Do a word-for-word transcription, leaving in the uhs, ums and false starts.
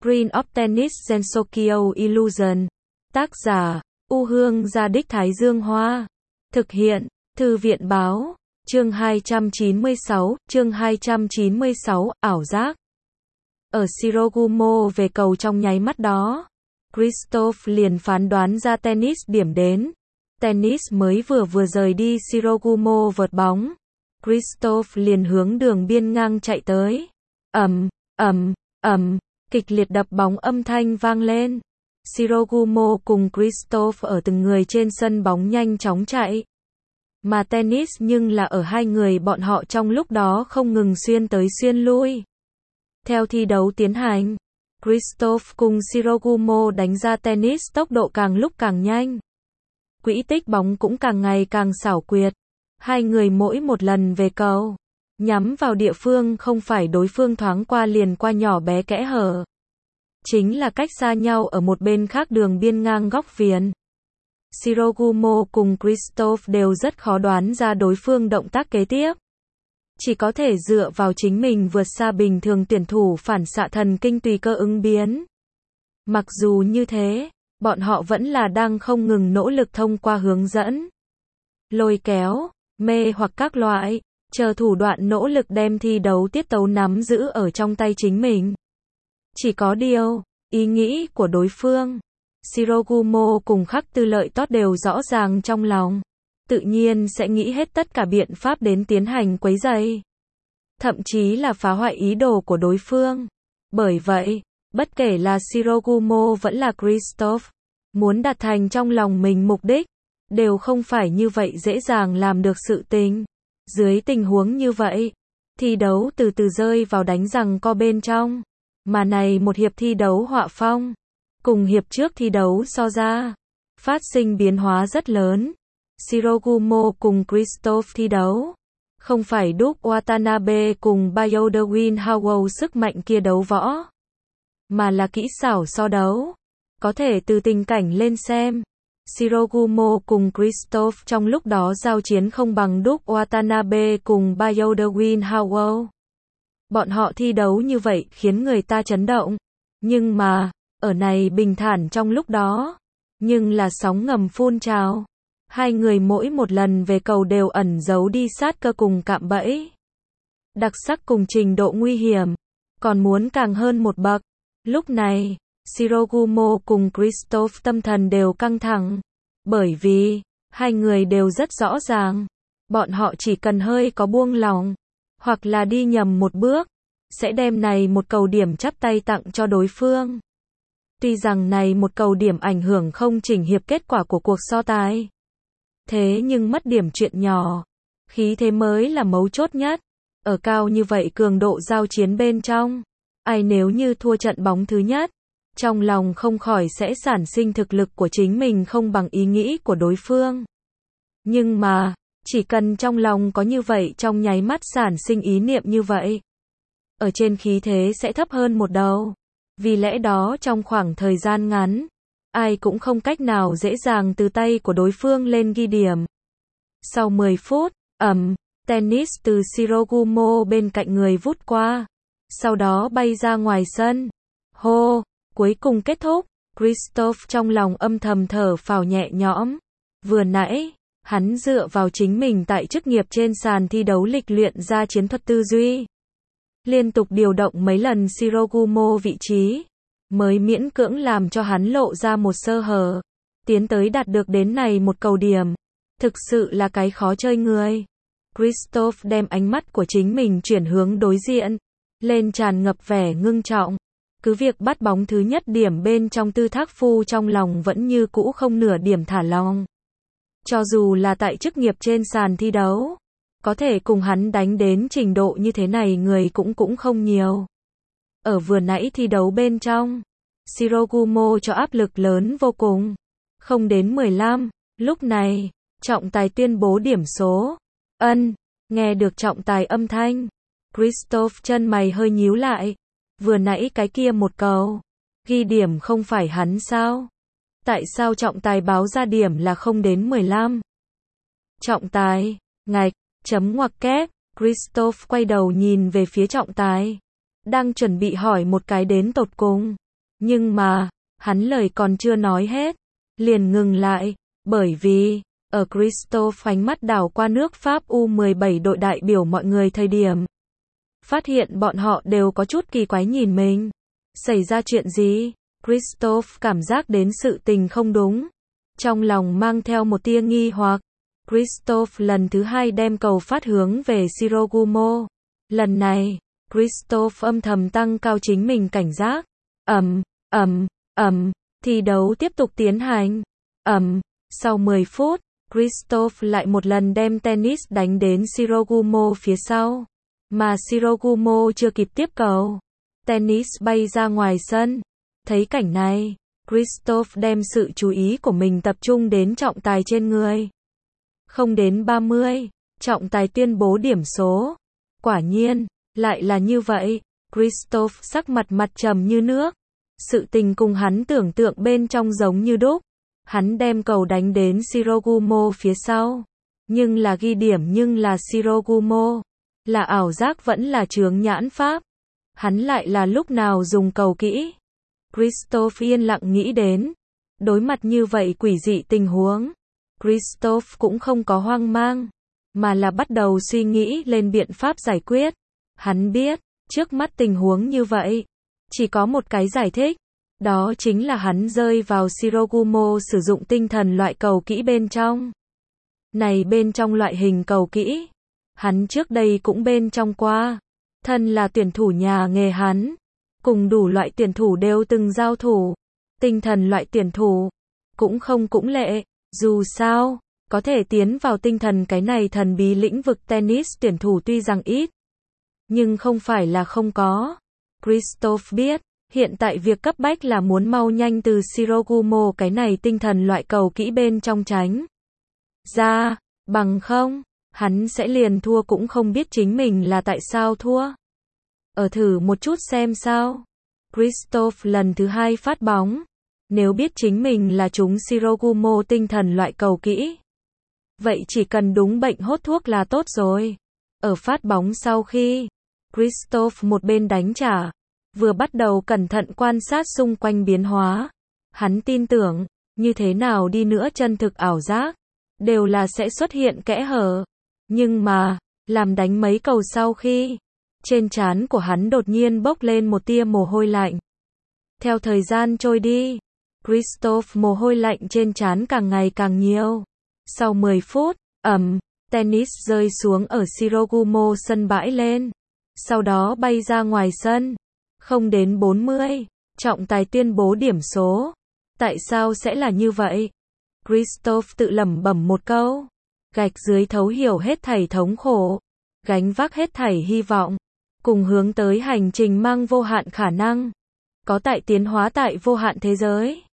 Green of Tennis Gensokyo Illusion. Tác giả, U Hương Gia Đích Thái Dương Hoa. Thực hiện, Thư viện Báo. Chương hai trăm chín mươi sáu, chương hai trăm chín mươi sáu, ảo giác. Ở Shirogumo về cầu trong nháy mắt đó, Christophe liền phán đoán ra tennis điểm đến. Tennis mới vừa vừa rời đi Shirogumo vợt bóng, Christophe liền hướng đường biên ngang chạy tới. Ầm, ầm, ầm, kịch liệt đập bóng âm thanh vang lên. Shirogumo cùng Christophe ở từng người trên sân bóng nhanh chóng chạy. Mà tennis nhưng là ở hai người bọn họ trong lúc đó không ngừng xuyên tới xuyên lui. Theo thi đấu tiến hành, Christophe cùng Shirogumo đánh ra tennis tốc độ càng lúc càng nhanh. Quỹ tích bóng cũng càng ngày càng xảo quyệt. Hai người mỗi một lần về cầu, nhắm vào địa phương không phải đối phương thoáng qua liền qua nhỏ bé kẽ hở. Chính là cách xa nhau ở một bên khác đường biên ngang góc viền. Shirogumo cùng Christophe đều rất khó đoán ra đối phương động tác kế tiếp. Chỉ có thể dựa vào chính mình vượt xa bình thường tuyển thủ phản xạ thần kinh tùy cơ ứng biến. Mặc dù như thế, bọn họ vẫn là đang không ngừng nỗ lực thông qua hướng dẫn, lôi kéo, mê hoặc các loại, chờ thủ đoạn nỗ lực đem thi đấu tiết tấu nắm giữ ở trong tay chính mình. Chỉ có điều, ý nghĩ của đối phương, Shirogumo cùng Khắc Tư Lợi Tốt đều rõ ràng trong lòng, tự nhiên sẽ nghĩ hết tất cả biện pháp đến tiến hành quấy rầy, thậm chí là phá hoại ý đồ của đối phương. Bởi vậy, bất kể là Shirogumo vẫn là Christophe, muốn đạt thành trong lòng mình mục đích, đều không phải như vậy dễ dàng làm được sự tình. Dưới tình huống như vậy, thi đấu từ từ rơi vào đánh giằng co bên trong. Mà này một hiệp thi đấu họa phong, cùng hiệp trước thi đấu so ra, phát sinh biến hóa rất lớn. Shirogumo cùng Christophe thi đấu, không phải Duke Watanabe cùng Bayodewin Howell sức mạnh kia đấu võ, mà là kỹ xảo so đấu. Có thể từ tình cảnh lên xem, Shirogumo cùng Christophe trong lúc đó giao chiến không bằng Duke Watanabe cùng Bayodewin Howell. Bọn họ thi đấu như vậy khiến người ta chấn động. Nhưng mà, ở này bình thản trong lúc đó, nhưng là sóng ngầm phun trào. Hai người mỗi một lần về cầu đều ẩn giấu đi sát cơ cùng cạm bẫy. Đặc sắc cùng trình độ nguy hiểm, còn muốn càng hơn một bậc. Lúc này, Shirogumo cùng Christophe tâm thần đều căng thẳng. Bởi vì, hai người đều rất rõ ràng, bọn họ chỉ cần hơi có buông lòng, hoặc là đi nhầm một bước, sẽ đem này một cầu điểm chắp tay tặng cho đối phương. Tuy rằng này một cầu điểm ảnh hưởng không chỉnh hiệp kết quả của cuộc so tài. Thế nhưng mất điểm chuyện nhỏ, khí thế mới là mấu chốt nhất. Ở cao như vậy cường độ giao chiến bên trong, ai nếu như thua trận bóng thứ nhất, trong lòng không khỏi sẽ sản sinh thực lực của chính mình không bằng ý nghĩ của đối phương. Nhưng mà, chỉ cần trong lòng có như vậy trong nháy mắt sản sinh ý niệm như vậy, ở trên khí thế sẽ thấp hơn một đầu. Vì lẽ đó trong khoảng thời gian ngắn, ai cũng không cách nào dễ dàng từ tay của đối phương lên ghi điểm. Sau mười phút, ầm, tennis từ Shirogumo bên cạnh người vút qua, sau đó bay ra ngoài sân. Hô, cuối cùng kết thúc, Christophe trong lòng âm thầm thở phào nhẹ nhõm. Vừa nãy, hắn dựa vào chính mình tại chức nghiệp trên sàn thi đấu lịch luyện ra chiến thuật tư duy, liên tục điều động mấy lần Shirogumo vị trí, mới miễn cưỡng làm cho hắn lộ ra một sơ hở, tiến tới đạt được đến này một cầu điểm. Thực sự là cái khó chơi người. Christophe đem ánh mắt của chính mình chuyển hướng đối diện, lên tràn ngập vẻ ngưng trọng. Cứ việc bắt bóng thứ nhất điểm bên trong Tư Thác Phu trong lòng vẫn như cũ không nửa điểm thả lỏng. Cho dù là tại chức nghiệp trên sàn thi đấu, có thể cùng hắn đánh đến trình độ như thế này người cũng cũng không nhiều. Ở vừa nãy thi đấu bên trong, Shirogumo cho áp lực lớn vô cùng. Không đến mười lăm, lúc này, trọng tài tuyên bố điểm số. Ân, nghe được trọng tài âm thanh, Christophe chân mày hơi nhíu lại. Vừa nãy cái kia một cầu, ghi điểm không phải hắn sao? Tại sao trọng tài báo ra điểm là không đến mười lăm? Trọng tài, ngạch, chấm ngoặc kép, Christophe quay đầu nhìn về phía trọng tài, đang chuẩn bị hỏi một cái đến tột cùng. Nhưng mà, hắn lời còn chưa nói hết, liền ngừng lại, bởi vì, ở Christophe ánh mắt đảo qua nước Pháp U mười bảy đội đại biểu mọi người thời điểm. Phát hiện bọn họ đều có chút kỳ quái nhìn mình. Xảy ra chuyện gì? Christophe cảm giác đến sự tình không đúng. Trong lòng mang theo một tia nghi hoặc. Christophe lần thứ hai đem cầu phát hướng về Shirogumo. Lần này, Christophe âm thầm tăng cao chính mình cảnh giác. Ầm, ầm, ầm, thi đấu tiếp tục tiến hành. Ầm, sau mười phút, Christophe lại một lần đem tennis đánh đến Shirogumo phía sau. Mà Shirogumo chưa kịp tiếp cầu. Tennis bay ra ngoài sân. Thấy cảnh này, Christophe đem sự chú ý của mình tập trung đến trọng tài trên người. Không đến ba mươi, trọng tài tuyên bố điểm số. Quả nhiên, lại là như vậy. Christophe sắc mặt mặt trầm như nước. Sự tình cùng hắn tưởng tượng bên trong giống như đúc. Hắn đem cầu đánh đến Shirogumo phía sau. Nhưng là ghi điểm nhưng là Shirogumo. Là ảo giác vẫn là chướng nhãn pháp. Hắn lại là lúc nào dùng cầu kỹ. Christophe yên lặng nghĩ đến. Đối mặt như vậy quỷ dị tình huống. Christophe cũng không có hoang mang. Mà là bắt đầu suy nghĩ lên biện pháp giải quyết. Hắn biết, trước mắt tình huống như vậy. Chỉ có một cái giải thích. Đó chính là hắn rơi vào Shirogumo sử dụng tinh thần loại cầu kỹ bên trong. Này bên trong loại hình cầu kỹ. Hắn trước đây cũng bên trong qua. Thân là tuyển thủ nhà nghề hắn. Cùng đủ loại tuyển thủ đều từng giao thủ. Tinh thần loại tuyển thủ. Cũng không cũng lệ. Dù sao, có thể tiến vào tinh thần cái này thần bí lĩnh vực tennis tuyển thủ tuy rằng ít. Nhưng không phải là không có. Christophe biết. Hiện tại việc cấp bách là muốn mau nhanh từ Shirogumo cái này tinh thần loại cầu kỹ bên trong tránh ra, bằng không, hắn sẽ liền thua cũng không biết chính mình là tại sao thua. Ở thử một chút xem sao. Christophe lần thứ hai phát bóng. Nếu biết chính mình là trúng Shirogumo tinh thần loại cầu kỹ. Vậy chỉ cần đúng bệnh hốt thuốc là tốt rồi. Ở phát bóng sau khi, Christophe một bên đánh trả. Vừa bắt đầu cẩn thận quan sát xung quanh biến hóa. Hắn tin tưởng, như thế nào đi nữa chân thực ảo giác, đều là sẽ xuất hiện kẽ hở. Nhưng mà, làm đánh mấy cầu sau khi, trên trán của hắn đột nhiên bốc lên một tia mồ hôi lạnh. Theo thời gian trôi đi, Christophe mồ hôi lạnh trên trán càng ngày càng nhiều. Sau mười phút, ầm, tennis rơi xuống ở Shirogumo sân bãi lên. Sau đó bay ra ngoài sân. Không đến bốn mươi, trọng tài tuyên bố điểm số. Tại sao sẽ là như vậy? Christophe tự lẩm bẩm một câu. Gạch dưới thấu hiểu hết thảy thống khổ. Gánh vác hết thảy hy vọng. Cùng hướng tới hành trình mang vô hạn khả năng. Có tại tiến hóa tại vô hạn thế giới.